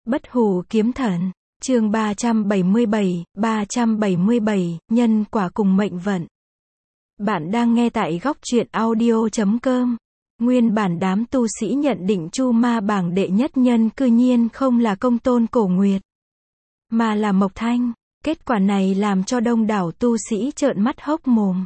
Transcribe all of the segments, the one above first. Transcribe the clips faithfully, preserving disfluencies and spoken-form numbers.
Bất hủ kiếm thần, chương ba trăm bảy mươi bảy, ba trăm bảy mươi bảy, nhân quả cùng mệnh vận. Bạn đang nghe tại góc truyện audio chấm com. Nguyên bản đám tu sĩ nhận định Chu Ma bảng đệ nhất nhân cư nhiên không là Công Tôn Cổ Nguyệt, mà là Mộc Thanh. Kết quả này làm cho đông đảo tu sĩ trợn mắt hốc mồm.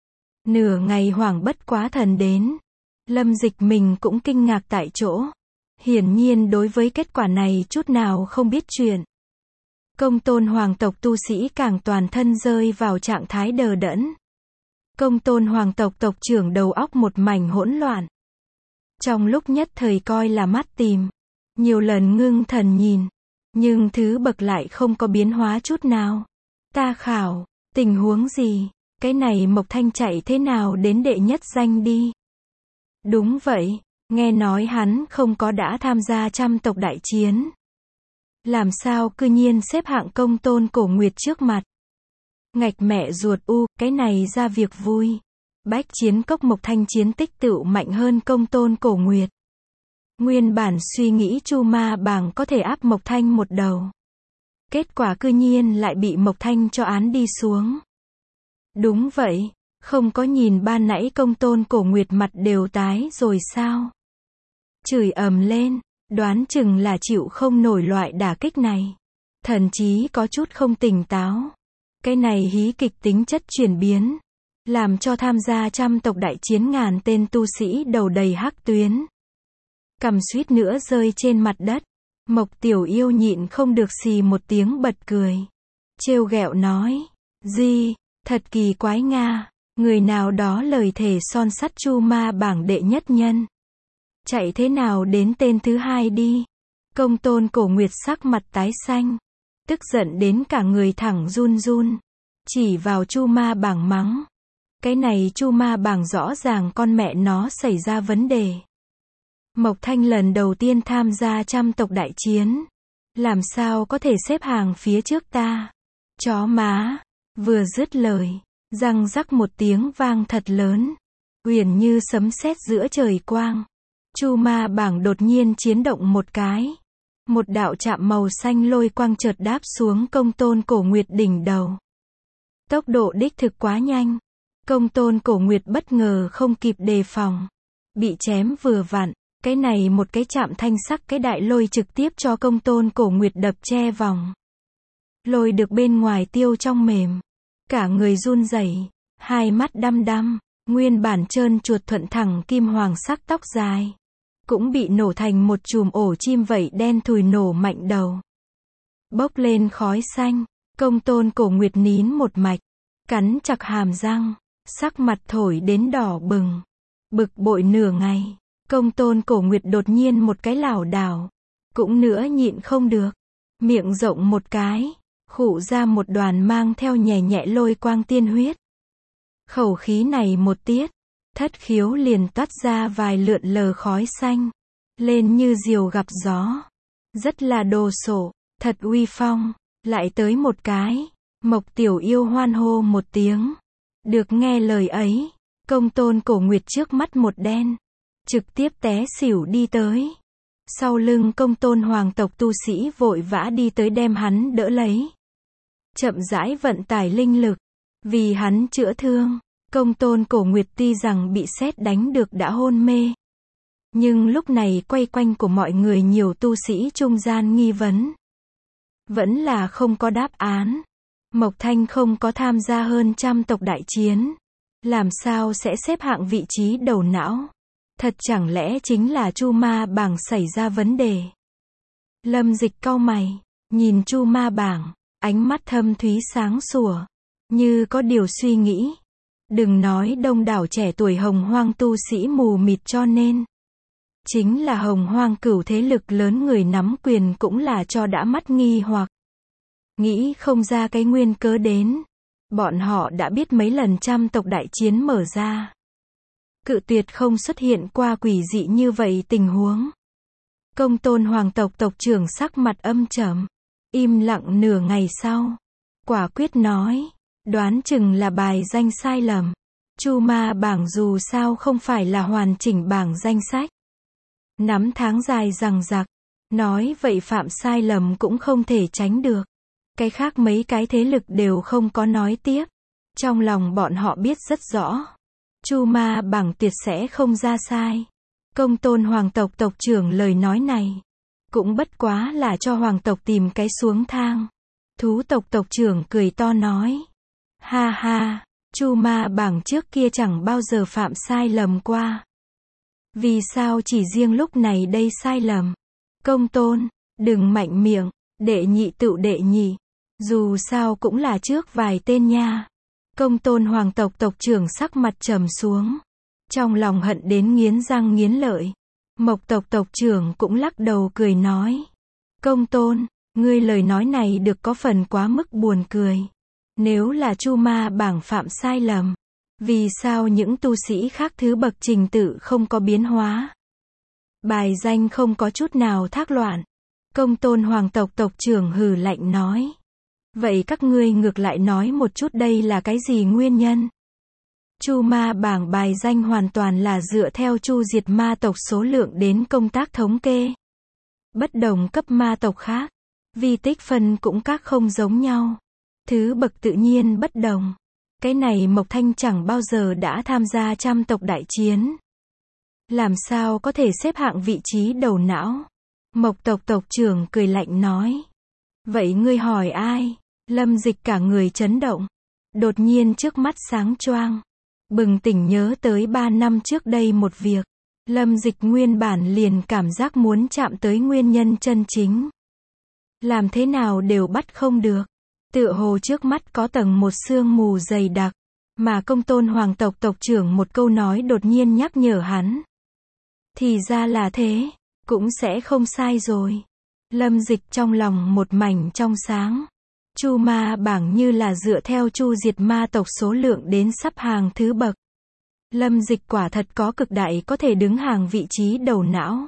Nửa ngày hoảng bất quá thần đến. Lâm Dịch mình cũng kinh ngạc tại chỗ. Hiển nhiên đối với kết quả này chút nào không biết chuyện. Công Tôn hoàng tộc tu sĩ càng toàn thân rơi vào trạng thái đờ đẫn. Công Tôn hoàng tộc tộc trưởng đầu óc một mảnh hỗn loạn. Trong lúc nhất thời coi là mắt tìm. Nhiều lần ngưng thần nhìn. Nhưng thứ bậc lại không có biến hóa chút nào. Ta khảo, tình huống gì? Cái này Mộc Thanh chạy thế nào đến đệ nhất danh đi? Đúng vậy, nghe nói hắn không có đã tham gia trăm tộc đại chiến. Làm sao cư nhiên xếp hạng Công Tôn Cổ Nguyệt trước mặt? Ngạch mẹ ruột u, cái này ra việc vui. Bách chiến cốc Mộc Thanh chiến tích tựu mạnh hơn Công Tôn Cổ Nguyệt. Nguyên bản suy nghĩ Chu Ma bảng có thể áp Mộc Thanh một đầu. Kết quả cư nhiên lại bị Mộc Thanh cho án đi xuống. Đúng vậy, không có nhìn ban nãy Công Tôn Cổ Nguyệt mặt đều tái rồi sao? Chửi ầm lên, đoán chừng là chịu không nổi loại đả kích này. Thần chí có chút không tỉnh táo. Cái này hí kịch tính chất chuyển biến, làm cho tham gia trăm tộc đại chiến ngàn tên tu sĩ đầu đầy hắc tuyến. Cằm suýt nữa rơi trên mặt đất. Mộc Tiểu Yêu nhịn không được xì một tiếng bật cười. Trêu ghẹo nói, gì, thật kỳ quái nga, người nào đó lời thề son sắt Chu Ma bảng đệ nhất nhân. Chạy thế nào đến tên thứ hai đi. Công Tôn Cổ Nguyệt sắc mặt tái xanh. Tức giận đến cả người thẳng run run. Chỉ vào Chu Ma bảng mắng. Cái này Chu Ma bảng rõ ràng con mẹ nó xảy ra vấn đề. Mộc Thanh lần đầu tiên tham gia trăm tộc đại chiến. Làm sao có thể xếp hàng phía trước ta? Chó má. Vừa dứt lời, răng rắc một tiếng vang thật lớn. Uyển như sấm sét giữa trời quang. Chu Ma bảng đột nhiên chiến động một cái. Một đạo chạm màu xanh lôi quang chợt đáp xuống Công Tôn Cổ Nguyệt đỉnh đầu. Tốc độ đích thực quá nhanh. Công Tôn Cổ Nguyệt bất ngờ không kịp đề phòng. Bị chém vừa vặn. Cái này một cái chạm thanh sắc cái đại lôi trực tiếp cho Công Tôn Cổ Nguyệt đập che vòng. Lôi được bên ngoài tiêu trong mềm. Cả người run rẩy, hai mắt đăm đăm, nguyên bản trơn chuột thuận thẳng kim hoàng sắc tóc dài. Cũng bị nổ thành một chùm ổ chim vảy đen thùi nổ mạnh đầu. Bốc lên khói xanh, Công Tôn Cổ Nguyệt nín một mạch. Cắn chặt hàm răng, sắc mặt thổi đến đỏ bừng. Bực bội nửa ngày. Công Tôn Cổ Nguyệt đột nhiên một cái lảo đảo, cũng nữa nhịn không được, miệng rộng một cái, khụ ra một đoàn mang theo nhẹ nhẹ lôi quang tiên huyết. Khẩu khí này một tiết, thất khiếu liền toát ra vài lượn lờ khói xanh, lên như diều gặp gió, rất là đồ sộ, thật uy phong. Lại tới một cái, Mộc Tiểu Yêu hoan hô một tiếng. Được nghe lời ấy, Công Tôn Cổ Nguyệt trước mắt một đen. Trực tiếp té xỉu đi tới. Sau lưng Công Tôn hoàng tộc tu sĩ vội vã đi tới đem hắn đỡ lấy. Chậm rãi vận tải linh lực. Vì hắn chữa thương. Công Tôn Cổ Nguyệt tuy rằng bị sét đánh được đã hôn mê. Nhưng lúc này quay quanh của mọi người nhiều tu sĩ trung gian nghi vấn. Vẫn là không có đáp án. Mộc Thanh không có tham gia hơn trăm tộc đại chiến. Làm sao sẽ xếp hạng vị trí đầu não? Thật chẳng lẽ chính là Chu Ma bảng xảy ra vấn đề? Lâm Dịch cau mày, nhìn Chu Ma bảng, ánh mắt thâm thúy sáng sủa, như có điều suy nghĩ. Đừng nói đông đảo trẻ tuổi Hồng Hoang tu sĩ mù mịt cho nên. Chính là Hồng Hoang cửu thế lực lớn người nắm quyền cũng là cho đã mắt nghi hoặc. Nghĩ không ra cái nguyên cớ đến. Bọn họ đã biết mấy lần trăm tộc đại chiến mở ra. Cự tuyệt không xuất hiện qua quỷ dị như vậy tình huống. Công Tôn hoàng tộc tộc trưởng sắc mặt âm trầm, im lặng nửa ngày sau, quả quyết nói, đoán chừng là bài danh sai lầm. Chu Ma bảng dù sao không phải là hoàn chỉnh bảng danh sách. Nắm tháng dài rằng rặc, Nói vậy phạm sai lầm cũng không thể tránh được. Cái khác mấy cái thế lực đều không có nói tiếp. Trong lòng bọn họ biết rất rõ. Chu Ma Bảng tuyệt sẽ không ra sai. Công tôn hoàng tộc tộc trưởng lời nói này. Cũng bất quá là cho hoàng tộc tìm cái xuống thang. Thú tộc tộc trưởng cười to nói. Ha ha, Chu Ma Bảng trước kia chẳng bao giờ phạm sai lầm qua. Vì sao chỉ riêng lúc này đây sai lầm? Công tôn, đừng mạnh miệng, đệ nhị tựu đệ nhị. Dù sao cũng là trước vài tên nha. Công tôn hoàng tộc tộc trưởng sắc mặt trầm xuống. Trong lòng hận đến nghiến răng nghiến lợi. Mộc tộc tộc trưởng cũng lắc đầu cười nói. Công tôn, ngươi lời nói này được có phần quá mức buồn cười. Nếu là Chu Ma Bảng phạm sai lầm, vì sao những tu sĩ khác thứ bậc trình tự không có biến hóa? Bài danh không có chút nào thác loạn. Công tôn hoàng tộc tộc trưởng hừ lạnh nói. Vậy các ngươi ngược lại nói một chút đây là cái gì nguyên nhân? Chu Ma Bảng bài danh hoàn toàn là dựa theo chu diệt ma tộc số lượng đến công tác thống kê. Bất đồng cấp ma tộc khác, vi tích phân cũng các không giống nhau. Thứ bậc tự nhiên bất đồng. Cái này Mộc Thanh chẳng bao giờ đã tham gia trăm tộc đại chiến. Làm sao có thể xếp hạng vị trí đầu não? Mộc tộc tộc trưởng cười lạnh nói. Vậy ngươi hỏi ai? Lâm Dịch cả người chấn động. Đột nhiên trước mắt sáng choang. Bừng tỉnh nhớ tới ba năm trước đây một việc. Lâm Dịch nguyên bản liền cảm giác muốn chạm tới nguyên nhân chân chính. Làm thế nào đều bắt không được. Tựa hồ trước mắt có tầng một sương mù dày đặc. Mà công tôn hoàng tộc tộc trưởng một câu nói đột nhiên nhắc nhở hắn. Thì ra là thế. Cũng sẽ không sai rồi. Lâm Dịch trong lòng một mảnh trong sáng. Chu Ma Bảng như là dựa theo chu diệt ma tộc số lượng đến sắp hàng thứ bậc. Lâm Dịch quả thật có cực đại có thể đứng hàng vị trí đầu não.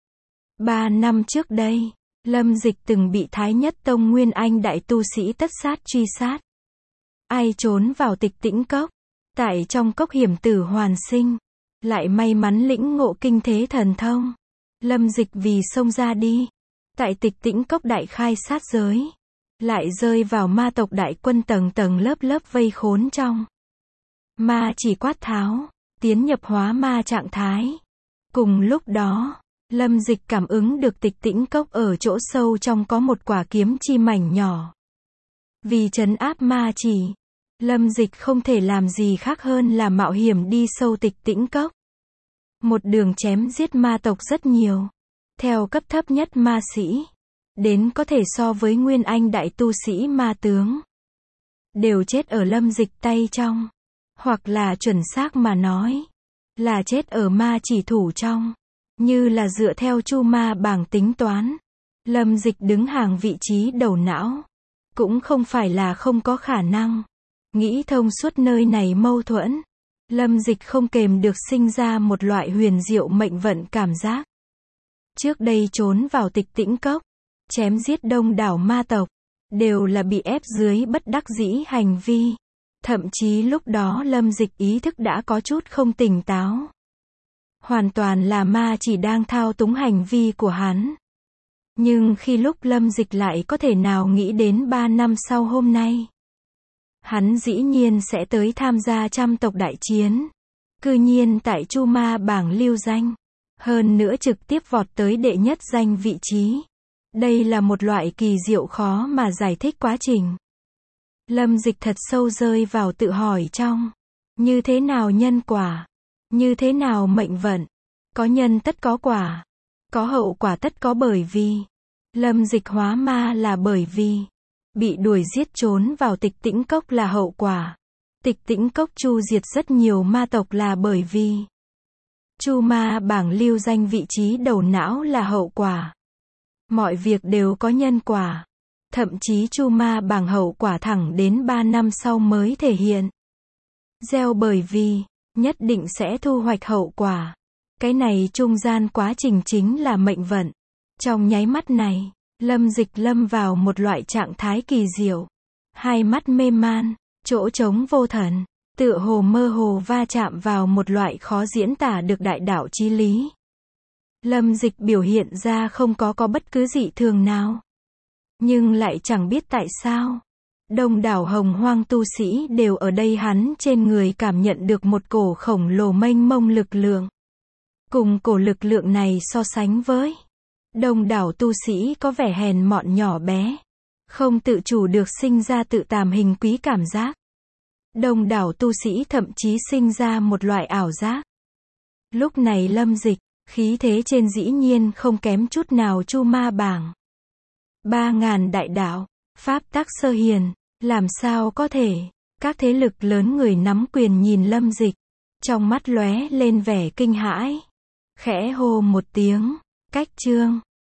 Ba năm trước đây, Lâm Dịch từng bị Thái Nhất Tông Nguyên Anh đại tu sĩ tất sát truy sát. Ai trốn vào Tịch Tĩnh Cốc, tại trong cốc hiểm tử hoàn sinh, lại may mắn lĩnh ngộ kinh thế thần thông. Lâm Dịch vì xông ra đi, tại Tịch Tĩnh Cốc đại khai sát giới, lại rơi vào ma tộc đại quân tầng tầng lớp lớp vây khốn trong. Ma chỉ quát tháo, tiến nhập hóa ma trạng thái. Cùng lúc đó, Lâm Dịch cảm ứng được Tịch Tĩnh Cốc ở chỗ sâu trong có một quả kiếm chi mảnh nhỏ. Vì trấn áp ma chỉ, Lâm Dịch không thể làm gì khác hơn là mạo hiểm đi sâu Tịch Tĩnh Cốc. Một đường chém giết ma tộc rất nhiều. Theo cấp thấp nhất ma sĩ, đến có thể so với Nguyên Anh đại tu sĩ ma tướng. Đều chết ở Lâm Dịch tay trong. Hoặc là chuẩn xác mà nói, là chết ở ma chỉ thủ trong. Như là dựa theo Chu Ma Bảng tính toán. Lâm Dịch đứng hàng vị trí đầu não. Cũng không phải là không có khả năng. Nghĩ thông suốt nơi này mâu thuẫn. Lâm Dịch không kềm được sinh ra một loại huyền diệu mệnh vận cảm giác. Trước đây trốn vào Tịch Tĩnh Cốc, chém giết đông đảo ma tộc, đều là bị ép dưới bất đắc dĩ hành vi. Thậm chí lúc đó Lâm Dịch ý thức đã có chút không tỉnh táo. Hoàn toàn là ma chỉ đang thao túng hành vi của hắn. Nhưng khi lúc Lâm Dịch lại có thể nào nghĩ đến ba năm sau hôm nay. Hắn dĩ nhiên sẽ tới tham gia trăm tộc đại chiến. Cư nhiên tại Chu Ma Bảng lưu danh. Hơn nữa trực tiếp vọt tới đệ nhất danh vị trí. Đây là một loại kỳ diệu khó mà giải thích quá trình. Lâm Dịch thật sâu rơi vào tự hỏi trong. Như thế nào nhân quả? Như thế nào mệnh vận? Có nhân tất có quả. Có hậu quả tất có bởi vì. Lâm Dịch hóa ma là bởi vì. Bị đuổi giết trốn vào Tịch Tĩnh Cốc là hậu quả. Tịch Tĩnh Cốc chu diệt rất nhiều ma tộc là bởi vì. Chu Ma Bảng lưu danh vị trí đầu não là hậu quả. Mọi việc đều có nhân quả. Thậm chí Chu Ma Bảng hậu quả thẳng đến ba năm sau mới thể hiện. Gieo bởi vì, nhất định sẽ thu hoạch hậu quả. Cái này trung gian quá trình chính là mệnh vận. Trong nháy mắt này, Lâm Dịch lâm vào một loại trạng thái kỳ diệu. Hai mắt mê man, chỗ trống vô thần, tựa hồ mơ hồ va chạm vào một loại khó diễn tả được đại đạo chí lý. Lâm Dịch biểu hiện ra không có có bất cứ dị thường nào. Nhưng lại chẳng biết tại sao. Đông đảo hồng hoang tu sĩ đều ở đây hắn trên người cảm nhận được một cổ khổng lồ mênh mông lực lượng. Cùng cổ lực lượng này so sánh với đông đảo tu sĩ có vẻ hèn mọn nhỏ bé. Không tự chủ được sinh ra tự tàm hình quý cảm giác. Đông đảo tu sĩ thậm chí sinh ra một loại ảo giác. Lúc này Lâm Dịch, khí thế trên dĩ nhiên không kém chút nào Chu Ma Bảng. Ba ngàn đại đạo, pháp tắc sơ hiền, làm sao có thể? Các thế lực lớn người nắm quyền nhìn Lâm Dịch, trong mắt lóe lên vẻ kinh hãi. Khẽ hô một tiếng, cách chương.